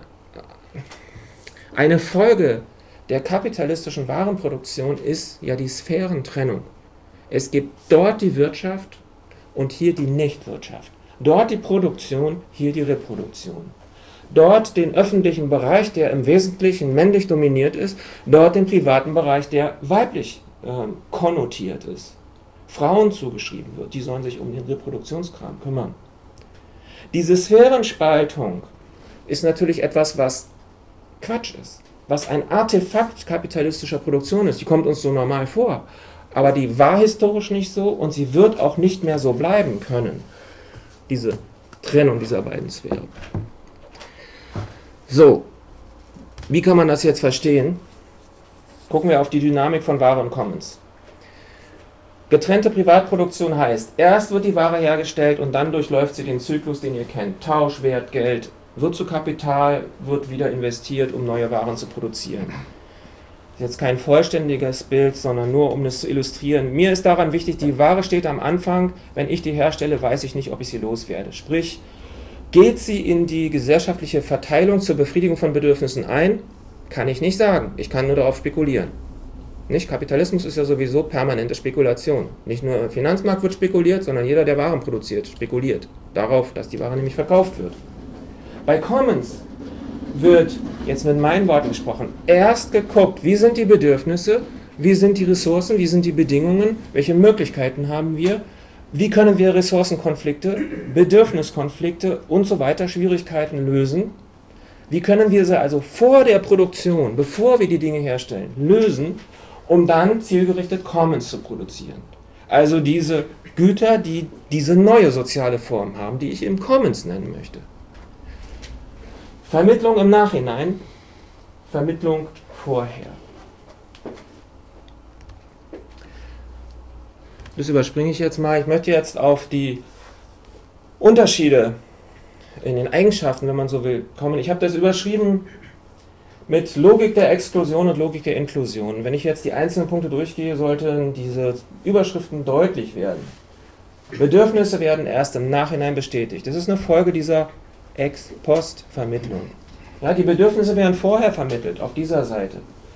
eine Folge der kapitalistischen Warenproduktion ist ja die Sphärentrennung. Es gibt dort die Wirtschaft und hier die Nichtwirtschaft. Dort die Produktion, hier die Reproduktion. Dort den öffentlichen Bereich, der im Wesentlichen männlich dominiert ist, dort den privaten Bereich, der weiblich äh, konnotiert ist. Frauen zugeschrieben wird, die sollen sich um den Reproduktionskram kümmern. Diese Sphärenspaltung ist natürlich etwas, was Quatsch ist, was ein Artefakt kapitalistischer Produktion ist. Die kommt uns so normal vor, aber die war historisch nicht so und sie wird auch nicht mehr so bleiben können, diese Trennung dieser beiden Sphären. So, wie kann man das jetzt verstehen? Gucken wir auf die Dynamik von Ware und Commons. Getrennte Privatproduktion heißt, erst wird die Ware hergestellt und dann durchläuft sie den Zyklus, den ihr kennt. Tausch, Wert, Geld, wird zu Kapital, wird wieder investiert, um neue Waren zu produzieren. Das ist jetzt kein vollständiges Bild, sondern nur um das zu illustrieren. Mir ist daran wichtig, die Ware steht am Anfang, wenn ich die herstelle, weiß ich nicht, ob ich sie loswerde. Sprich, geht sie in die gesellschaftliche Verteilung zur Befriedigung von Bedürfnissen ein? Kann ich nicht sagen. Ich kann nur darauf spekulieren. Nicht? Kapitalismus ist ja sowieso permanente Spekulation. Nicht nur im Finanzmarkt wird spekuliert, sondern jeder, der Waren produziert, spekuliert darauf, dass die Ware nämlich verkauft wird. Bei Commons wird, jetzt mit meinen Worten gesprochen, erst geguckt, wie sind die Bedürfnisse, wie sind die Ressourcen, wie sind die Bedingungen, welche Möglichkeiten haben wir, wie können wir Ressourcenkonflikte, Bedürfniskonflikte und so weiter, Schwierigkeiten lösen. Wie können wir sie also vor der Produktion, bevor wir die Dinge herstellen, lösen, um dann zielgerichtet Commons zu produzieren. Also diese Güter, die diese neue soziale Form haben, die ich eben Commons nennen möchte. Vermittlung im Nachhinein, Vermittlung vorher. Das überspringe ich jetzt mal. Ich möchte jetzt auf die Unterschiede in den Eigenschaften, wenn man so will, kommen. Ich habe das überschrieben mit Logik der Exklusion und Logik der Inklusion. Wenn ich jetzt die einzelnen Punkte durchgehe, sollten diese Überschriften deutlich werden. Bedürfnisse werden erst im Nachhinein bestätigt. Das ist eine Folge dieser Ex-Post-Vermittlung. Ja, die Bedürfnisse werden vorher vermittelt, auf dieser Seite.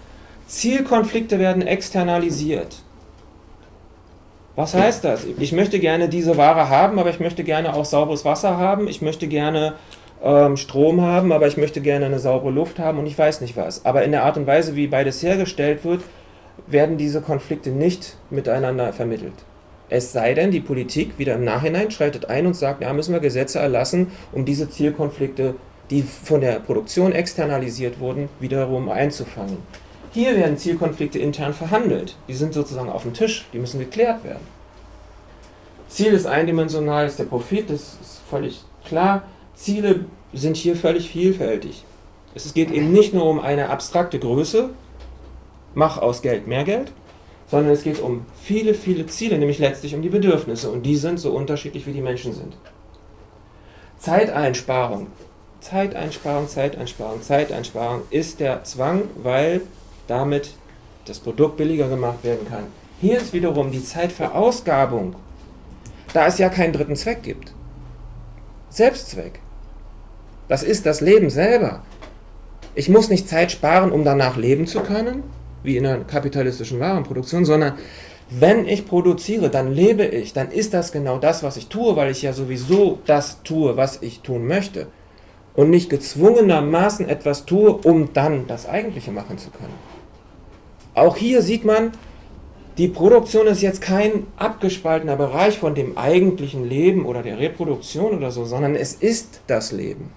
Zielkonflikte werden externalisiert. Was heißt das? Ich möchte gerne diese Ware haben, aber ich möchte gerne auch sauberes Wasser haben, ich möchte gerne ähm, Strom haben, aber ich möchte gerne eine saubere Luft haben und ich weiß nicht was. Aber in der Art und Weise, wie beides hergestellt wird, werden diese Konflikte nicht miteinander vermittelt. Es sei denn, die Politik wieder im Nachhinein schreitet ein und sagt, ja, müssen wir Gesetze erlassen, um diese Zielkonflikte, die von der Produktion externalisiert wurden, wiederum einzufangen. Hier werden Zielkonflikte intern verhandelt. Die sind sozusagen auf dem Tisch, die müssen geklärt werden. Ziel ist eindimensional, ist der Profit, das ist völlig klar. Ziele sind hier völlig vielfältig. Es geht eben nicht nur um eine abstrakte Größe, mach aus Geld mehr Geld, sondern es geht um viele, viele Ziele, nämlich letztlich um die Bedürfnisse. Und die sind so unterschiedlich, wie die Menschen sind. Zeiteinsparung. Zeiteinsparung, Zeiteinsparung, Zeiteinsparung ist der Zwang, weil damit das Produkt billiger gemacht werden kann. Hier ist wiederum die Zeitverausgabung, da es ja keinen dritten Zweck gibt. Selbstzweck. Das ist das Leben selber. Ich muss nicht Zeit sparen, um danach leben zu können, wie in einer kapitalistischen Warenproduktion, sondern wenn ich produziere, dann lebe ich, dann ist das genau das, was ich tue, weil ich ja sowieso das tue, was ich tun möchte. Und nicht gezwungenermaßen etwas tue, um dann das Eigentliche machen zu können. Auch hier sieht man, die Produktion ist jetzt kein abgespaltener Bereich von dem eigentlichen Leben oder der Reproduktion oder so, sondern es ist das Leben.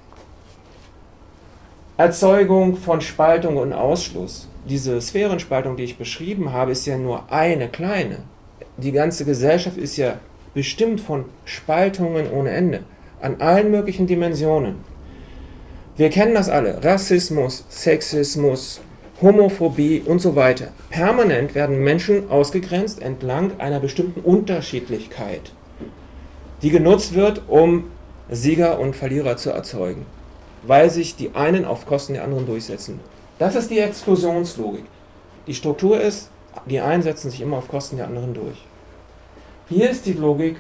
Erzeugung von Spaltung und Ausschluss. Diese Sphärenspaltung, die ich beschrieben habe, ist ja nur eine kleine. Die ganze Gesellschaft ist ja bestimmt von Spaltungen ohne Ende, an allen möglichen Dimensionen. Wir kennen das alle, Rassismus, Sexismus, Homophobie und so weiter. Permanent werden Menschen ausgegrenzt entlang einer bestimmten Unterschiedlichkeit, die genutzt wird, um Sieger und Verlierer zu erzeugen, weil sich die einen auf Kosten der anderen durchsetzen. Das ist die Exklusionslogik. Die Struktur ist, die einen setzen sich immer auf Kosten der anderen durch. Hier ist die Logik,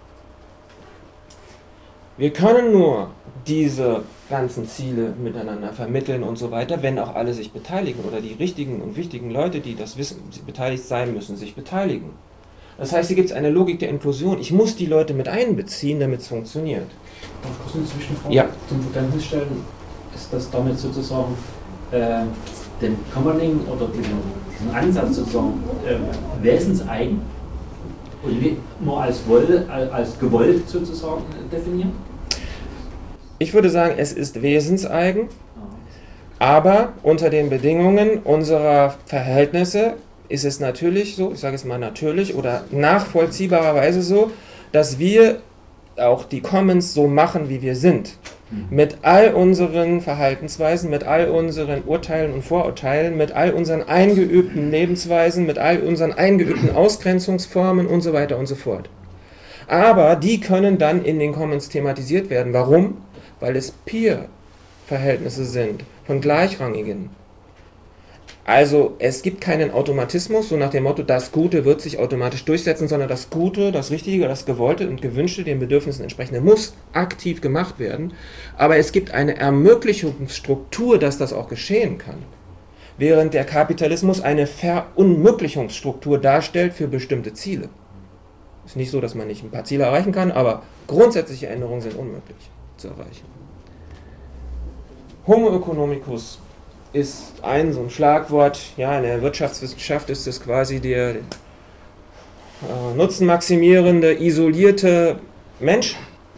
wir können nur diese ganzen Ziele miteinander vermitteln und so weiter, wenn auch alle sich beteiligen oder die richtigen und wichtigen Leute, die das wissen, beteiligt sein müssen, sich beteiligen. Das heißt, hier gibt es eine Logik der Inklusion. Ich muss die Leute mit einbeziehen, damit es funktioniert. Darf ich kurz eine Zwischenfrage ja. zum Verständnis stellen? Ist das damit sozusagen äh, den Commoning oder diesen, diesen Ansatz sozusagen äh, wesenseigen und wie nur als, woll, als gewollt sozusagen definieren? Ich würde sagen, es ist wesenseigen, aber unter den Bedingungen unserer Verhältnisse ist es natürlich so, ich sage es mal natürlich oder nachvollziehbarerweise so, dass wir auch die Commons so machen, wie wir sind. Mit all unseren Verhaltensweisen, mit all unseren Urteilen und Vorurteilen, mit all unseren eingeübten Lebensweisen, mit all unseren eingeübten Ausgrenzungsformen und so weiter und so fort. Aber die können dann in den Commons thematisiert werden. Warum? Weil es Peer-Verhältnisse sind, von Gleichrangigen. Also es gibt keinen Automatismus, so nach dem Motto, das Gute wird sich automatisch durchsetzen, sondern das Gute, das Richtige, das Gewollte und Gewünschte, den Bedürfnissen entsprechende, muss aktiv gemacht werden. Aber es gibt eine Ermöglichungsstruktur, dass das auch geschehen kann. Während der Kapitalismus eine Verunmöglichungsstruktur darstellt für bestimmte Ziele. Es ist nicht so, dass man nicht ein paar Ziele erreichen kann, aber grundsätzliche Änderungen sind unmöglich zu erreichen. Homo economicus ist ein so ein Schlagwort, ja, in der Wirtschaftswissenschaft ist es quasi der äh, nutzenmaximierende, isolierte Mensch.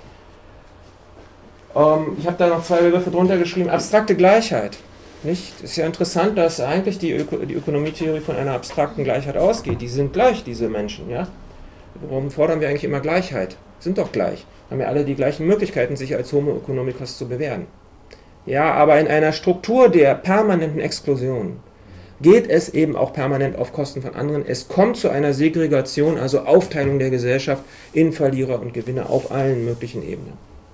Ähm, ich habe da noch zwei Begriffe drunter geschrieben. Abstrakte Gleichheit. Nicht? Ist ja interessant, dass eigentlich die, Öko die Ökonomietheorie von einer abstrakten Gleichheit ausgeht. Die sind gleich, diese Menschen. Ja? Warum fordern wir eigentlich immer Gleichheit? Sind doch gleich. Haben ja alle die gleichen Möglichkeiten, sich als Homo economicus zu bewähren. Ja, aber in einer Struktur der permanenten Exklusion geht es eben auch permanent auf Kosten von anderen. Es kommt zu einer Segregation, also Aufteilung der Gesellschaft in Verlierer und Gewinner auf allen möglichen Ebenen.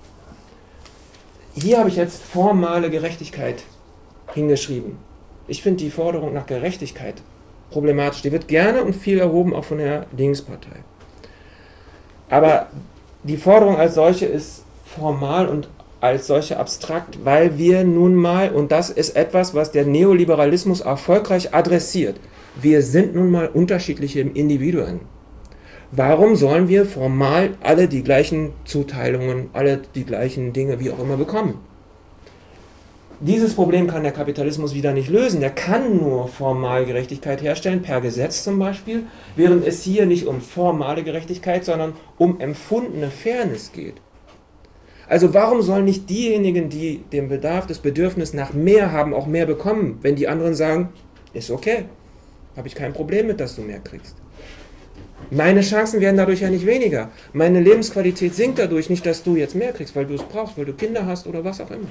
Hier habe ich jetzt formale Gerechtigkeit hingeschrieben. Ich finde die Forderung nach Gerechtigkeit problematisch. Die wird gerne und viel erhoben, auch von der Linkspartei. Aber die Forderung als solche ist formal und als solche abstrakt, weil wir nun mal, und das ist etwas, was der Neoliberalismus erfolgreich adressiert, wir sind nun mal unterschiedliche Individuen. Warum sollen wir formal alle die gleichen Zuteilungen, alle die gleichen Dinge, wie auch immer, bekommen? Dieses Problem kann der Kapitalismus wieder nicht lösen. Der kann nur formal Gerechtigkeit herstellen, per Gesetz zum Beispiel, während es hier nicht um formale Gerechtigkeit, sondern um empfundene Fairness geht. Also warum sollen nicht diejenigen, die den Bedarf, das Bedürfnis nach mehr haben, auch mehr bekommen, wenn die anderen sagen, ist okay, habe ich kein Problem mit, dass du mehr kriegst. Meine Chancen werden dadurch ja nicht weniger. Meine Lebensqualität sinkt dadurch nicht, dass du jetzt mehr kriegst, weil du es brauchst, weil du Kinder hast oder was auch immer.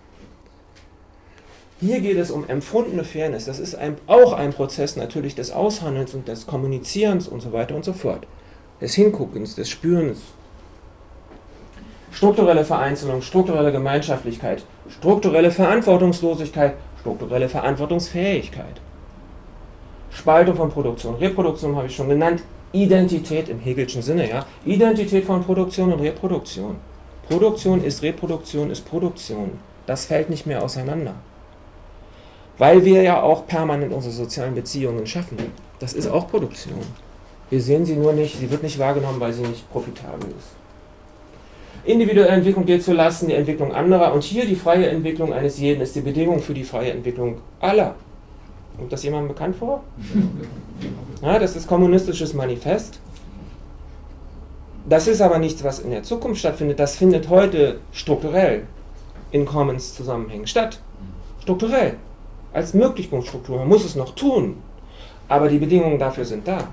Hier geht es um empfundene Fairness. Das ist ein, auch ein Prozess natürlich des Aushandelns und des Kommunizierens und so weiter und so fort. Des Hinguckens, des Spürens. Strukturelle Vereinzelung, strukturelle Gemeinschaftlichkeit, strukturelle Verantwortungslosigkeit, strukturelle Verantwortungsfähigkeit. Spaltung von Produktion, Reproduktion habe ich schon genannt, Identität im Hegelschen Sinne, ja. Identität von Produktion und Reproduktion. Produktion ist Reproduktion ist Produktion. Das fällt nicht mehr auseinander. Weil wir ja auch permanent unsere sozialen Beziehungen schaffen. Das ist auch Produktion. Wir sehen sie nur nicht, sie wird nicht wahrgenommen, weil sie nicht profitabel ist. Individuelle Entwicklung geht zu Lasten der Entwicklung anderer und hier die freie Entwicklung eines jeden ist die Bedingung für die freie Entwicklung aller. Kommt das jemandem bekannt vor? Ja, das ist kommunistisches Manifest. Das ist aber nichts, was in der Zukunft stattfindet. Das findet heute strukturell in Commons-Zusammenhängen statt. Strukturell. Als Möglichkeitsstruktur. Man muss es noch tun, aber die Bedingungen dafür sind da.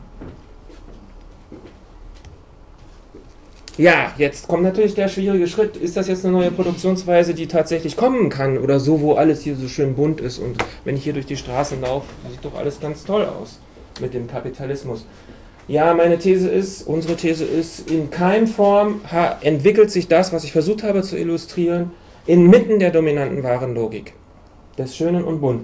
Ja, jetzt kommt natürlich der schwierige Schritt. Ist das jetzt eine neue Produktionsweise, die tatsächlich kommen kann? Oder so, wo alles hier so schön bunt ist und wenn ich hier durch die Straßen laufe, sieht doch alles ganz toll aus mit dem Kapitalismus. Ja, meine These ist, unsere These ist, in Keimform entwickelt sich das, was ich versucht habe zu illustrieren, inmitten der dominanten Warenlogik. Des Schönen und Bunten.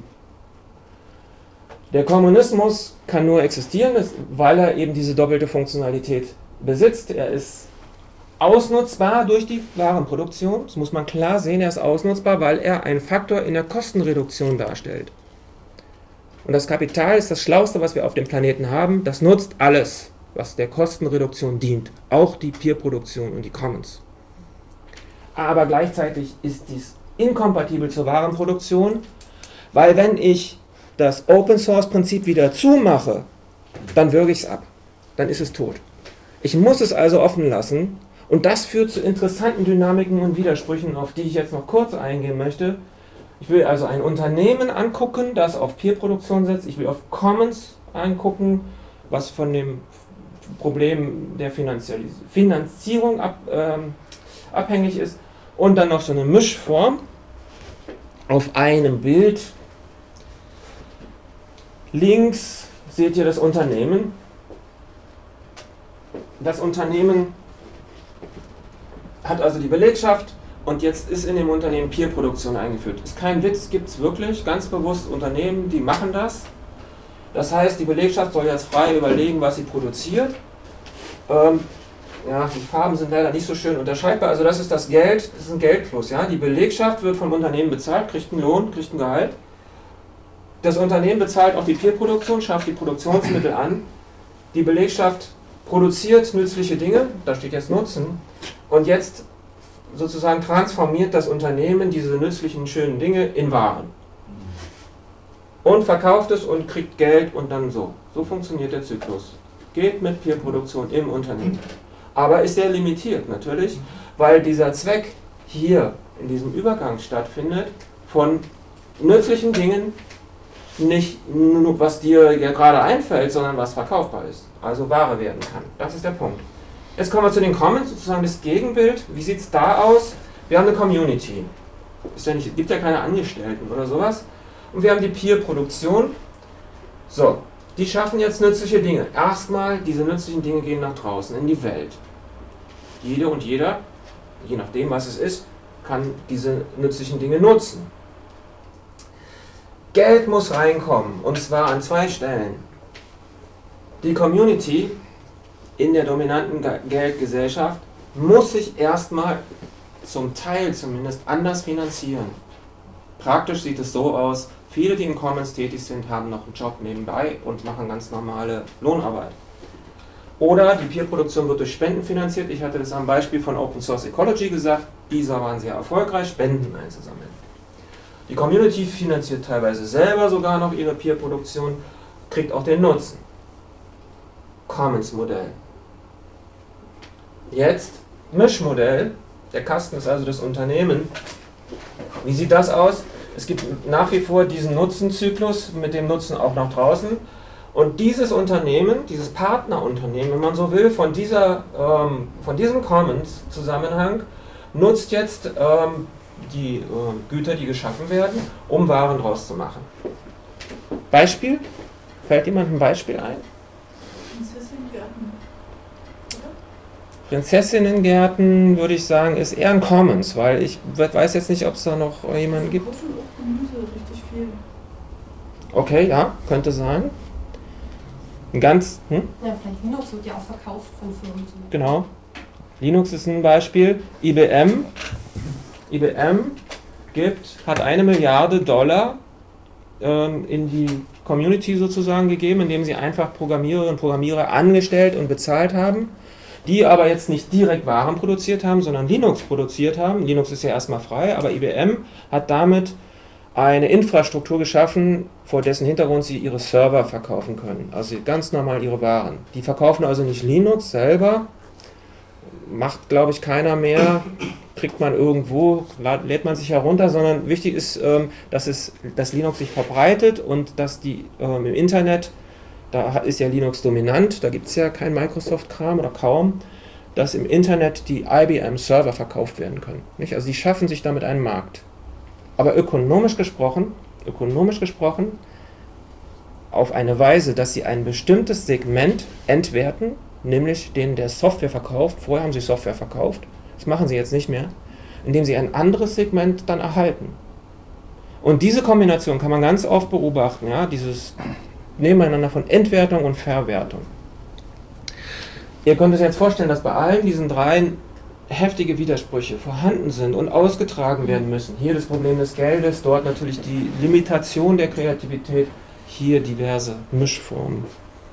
Der Kommunismus kann nur existieren, weil er eben diese doppelte Funktionalität besitzt. Er ist ausnutzbar durch die Warenproduktion, das muss man klar sehen, er ist ausnutzbar, weil er einen Faktor in der Kostenreduktion darstellt. Und das Kapital ist das Schlauste, was wir auf dem Planeten haben, das nutzt alles, was der Kostenreduktion dient, auch die Peer-Produktion und die Commons. Aber gleichzeitig ist dies inkompatibel zur Warenproduktion, weil wenn ich das Open-Source-Prinzip wieder zumache, dann würge ich es ab. Dann ist es tot. Ich muss es also offen lassen und das führt zu interessanten Dynamiken und Widersprüchen, auf die ich jetzt noch kurz eingehen möchte. Ich will also ein Unternehmen angucken, das auf Peer-Produktion setzt. Ich will auf Commons angucken, was von dem Problem der Finanzierung ab, ähm, abhängig ist. Und dann noch so eine Mischform auf einem Bild. Links seht ihr das Unternehmen. Das Unternehmen hat also die Belegschaft und jetzt ist in dem Unternehmen Peer-Produktion eingeführt. Ist kein Witz, gibt es wirklich ganz bewusst Unternehmen, die machen das. Das heißt, die Belegschaft soll jetzt frei überlegen, was sie produziert. Ähm, Ja, die Farben sind leider nicht so schön unterscheidbar. Also das ist das Geld, das ist ein Geldfluss. Ja? Die Belegschaft wird vom Unternehmen bezahlt, kriegt einen Lohn, kriegt ein Gehalt. Das Unternehmen bezahlt auch die Peer-Produktion, schafft die Produktionsmittel an. Die Belegschaft produziert nützliche Dinge, da steht jetzt Nutzen. Und jetzt sozusagen transformiert das Unternehmen diese nützlichen, schönen Dinge in Waren. Und verkauft es und kriegt Geld und dann so. So funktioniert der Zyklus. Geht mit Peer-Produktion im Unternehmen. Aber ist sehr limitiert natürlich, weil dieser Zweck hier in diesem Übergang stattfindet von nützlichen Dingen, nicht nur was dir ja gerade einfällt, sondern was verkaufbar ist, also Ware werden kann. Das ist der Punkt. Jetzt kommen wir zu den Commons, sozusagen das Gegenbild. Wie sieht es da aus? Wir haben eine Community. Es ja gibt ja keine Angestellten oder sowas. Und wir haben die Peer-Produktion. So. Die schaffen jetzt nützliche Dinge. Erstmal, diese nützlichen Dinge gehen nach draußen, in die Welt. Jede und jeder, je nachdem was es ist, kann diese nützlichen Dinge nutzen. Geld muss reinkommen, und zwar an zwei Stellen. Die Community in der dominanten Geldgesellschaft muss sich erstmal zum Teil zumindest anders finanzieren. Praktisch sieht es so aus, viele, die in Commons tätig sind, haben noch einen Job nebenbei und machen ganz normale Lohnarbeit. Oder die Peer-Produktion wird durch Spenden finanziert. Ich hatte das am Beispiel von Open Source Ecology gesagt. Dieser waren sehr erfolgreich, Spenden einzusammeln. Die Community finanziert teilweise selber sogar noch ihre Peer-Produktion, kriegt auch den Nutzen. Commons-Modell. Jetzt Mischmodell. Der Kasten ist also das Unternehmen. Wie sieht das aus? Es gibt nach wie vor diesen Nutzenzyklus mit dem Nutzen auch nach draußen. Und dieses Unternehmen, dieses Partnerunternehmen, wenn man so will, von, dieser, ähm, von diesem Commons-Zusammenhang nutzt jetzt ähm, die äh, Güter, die geschaffen werden, um Waren draus zu machen. Beispiel? Fällt jemand ein Beispiel ein? Prinzessinnengärten. Prinzessinnengärten, würde ich sagen, ist eher ein Commons, weil ich weiß jetzt nicht, ob es da noch jemanden gibt. Obst und Gemüse, richtig viel. Okay, ja, könnte sein. Ein ganz, hm? Ja, vielleicht Linux wird ja auch verkauft von Firmen. Genau. Linux ist ein Beispiel. I B M. I B M gibt, hat eine Milliarde Dollar ähm, in die Community sozusagen gegeben, indem sie einfach Programmiererinnen und Programmierer angestellt und bezahlt haben, die aber jetzt nicht direkt Waren produziert haben, sondern Linux produziert haben. Linux ist ja erstmal frei, aber I B M hat damit eine Infrastruktur geschaffen, vor dessen Hintergrund sie ihre Server verkaufen können. Also ganz normal ihre Waren. Die verkaufen also nicht Linux selber, macht glaube ich keiner mehr, kriegt man irgendwo, lädt man sich herunter, sondern wichtig ist, dass, es, dass Linux sich verbreitet und dass die ähm, im Internet, da ist ja Linux dominant, da gibt es ja kein Microsoft-Kram oder kaum, dass im Internet die I B M-Server verkauft werden können. Nicht? Also die schaffen sich damit einen Markt. Aber ökonomisch gesprochen, ökonomisch gesprochen, auf eine Weise, dass sie ein bestimmtes Segment entwerten, nämlich den der Software verkauft. Vorher haben sie Software verkauft, das machen sie jetzt nicht mehr, indem sie ein anderes Segment dann erhalten. Und diese Kombination kann man ganz oft beobachten, ja, dieses Nebeneinander von Entwertung und Verwertung. Ihr könnt euch jetzt vorstellen, dass bei allen diesen dreien heftige Widersprüche vorhanden sind und ausgetragen werden müssen. Hier das Problem des Geldes, dort natürlich die Limitation der Kreativität, hier diverse Mischformen.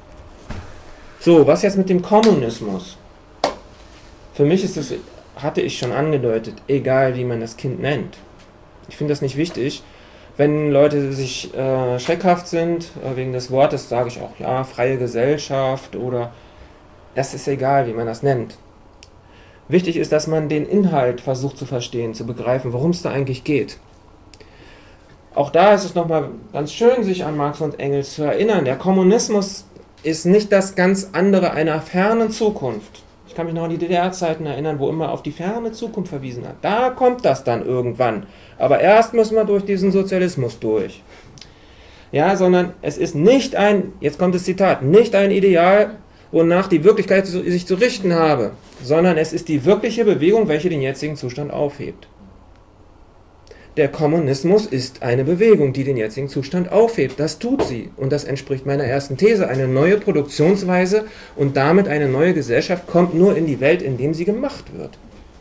So, was jetzt mit dem Kommunismus? Für mich ist es, hatte ich schon angedeutet, egal wie man das Kind nennt. Ich finde das nicht wichtig. Wenn Leute sich äh, schreckhaft sind, äh, wegen des Wortes, sage ich auch, ja, freie Gesellschaft oder, das ist egal, wie man das nennt. Wichtig ist, dass man den Inhalt versucht zu verstehen, zu begreifen, worum es da eigentlich geht. Auch da ist es nochmal ganz schön, sich an Marx und Engels zu erinnern. Der Kommunismus ist nicht das ganz andere einer fernen Zukunft. Ich kann mich noch an die D D R-Zeiten erinnern, wo immer auf die ferne Zukunft verwiesen hat. Da kommt das dann irgendwann. Aber erst müssen wir durch diesen Sozialismus durch. Ja, sondern es ist nicht ein, jetzt kommt das Zitat, nicht ein Ideal, wonach die Wirklichkeit sich zu richten habe, sondern es ist die wirkliche Bewegung, welche den jetzigen Zustand aufhebt. Der Kommunismus ist eine Bewegung, die den jetzigen Zustand aufhebt. Das tut sie. Und das entspricht meiner ersten These. Eine neue Produktionsweise und damit eine neue Gesellschaft kommt nur in die Welt, indem sie gemacht wird.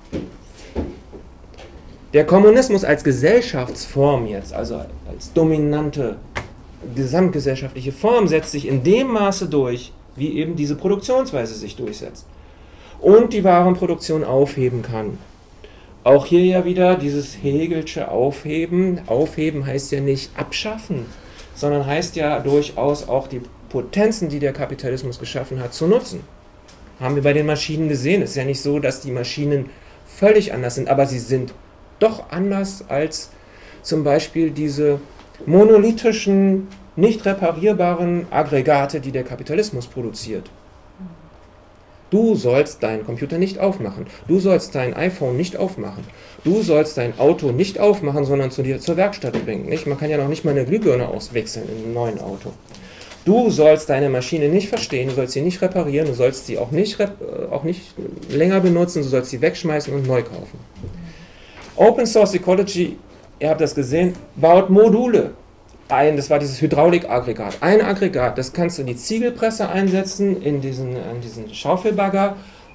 Der Kommunismus als Gesellschaftsform jetzt, also als dominante gesamtgesellschaftliche Form, setzt sich in dem Maße durch, wie eben diese Produktionsweise sich durchsetzt und die Warenproduktion aufheben kann. Auch hier ja wieder dieses Hegelsche Aufheben. Aufheben heißt ja nicht abschaffen, sondern heißt ja durchaus auch die Potenzen, die der Kapitalismus geschaffen hat, zu nutzen. Haben wir bei den Maschinen gesehen. Es ist ja nicht so, dass die Maschinen völlig anders sind, aber sie sind doch anders als zum Beispiel diese monolithischen, nicht reparierbaren Aggregate, die der Kapitalismus produziert. Du sollst deinen Computer nicht aufmachen. Du sollst dein iPhone nicht aufmachen. Du sollst dein Auto nicht aufmachen, sondern zu dir zur Werkstatt bringen. Nicht? Man kann ja noch nicht mal eine Glühbirne auswechseln in einem neuen Auto. Du sollst deine Maschine nicht verstehen, du sollst sie nicht reparieren, du sollst sie auch nicht, auch nicht länger benutzen, du sollst sie wegschmeißen und neu kaufen. Open Source Ecology, ihr habt das gesehen, baut Module ein. Das war dieses Hydraulikaggregat. Ein Aggregat, das kannst du in die Ziegelpresse einsetzen, in diesen, in diesen Schaufelbagger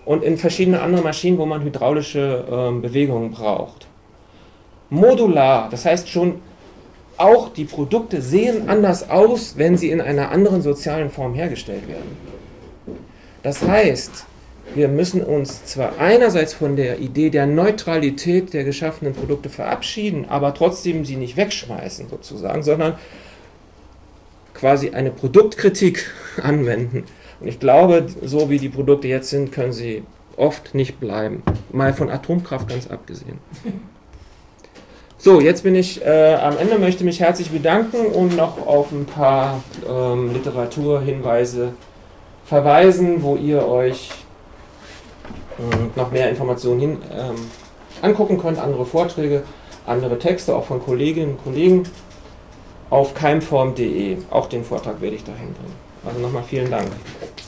und in verschiedene andere Maschinen, wo man hydraulische ähm, Bewegungen braucht. Modular, das heißt schon, auch die Produkte sehen anders aus, wenn sie in einer anderen sozialen Form hergestellt werden. Das heißt, wir müssen uns zwar einerseits von der Idee der Neutralität der geschaffenen Produkte verabschieden, aber trotzdem sie nicht wegschmeißen sozusagen, sondern quasi eine Produktkritik anwenden. Und ich glaube, so wie die Produkte jetzt sind, können sie oft nicht bleiben. Mal von Atomkraft ganz abgesehen. So, jetzt bin ich äh, am Ende, möchte mich herzlich bedanken und noch auf ein paar ähm, Literaturhinweise verweisen, wo ihr euch äh, noch mehr Informationen hin, ähm, angucken könnt, andere Vorträge, andere Texte, auch von Kolleginnen und Kollegen auf keimform punkt de. Auch den Vortrag werde ich dahin bringen. Also nochmal vielen Dank.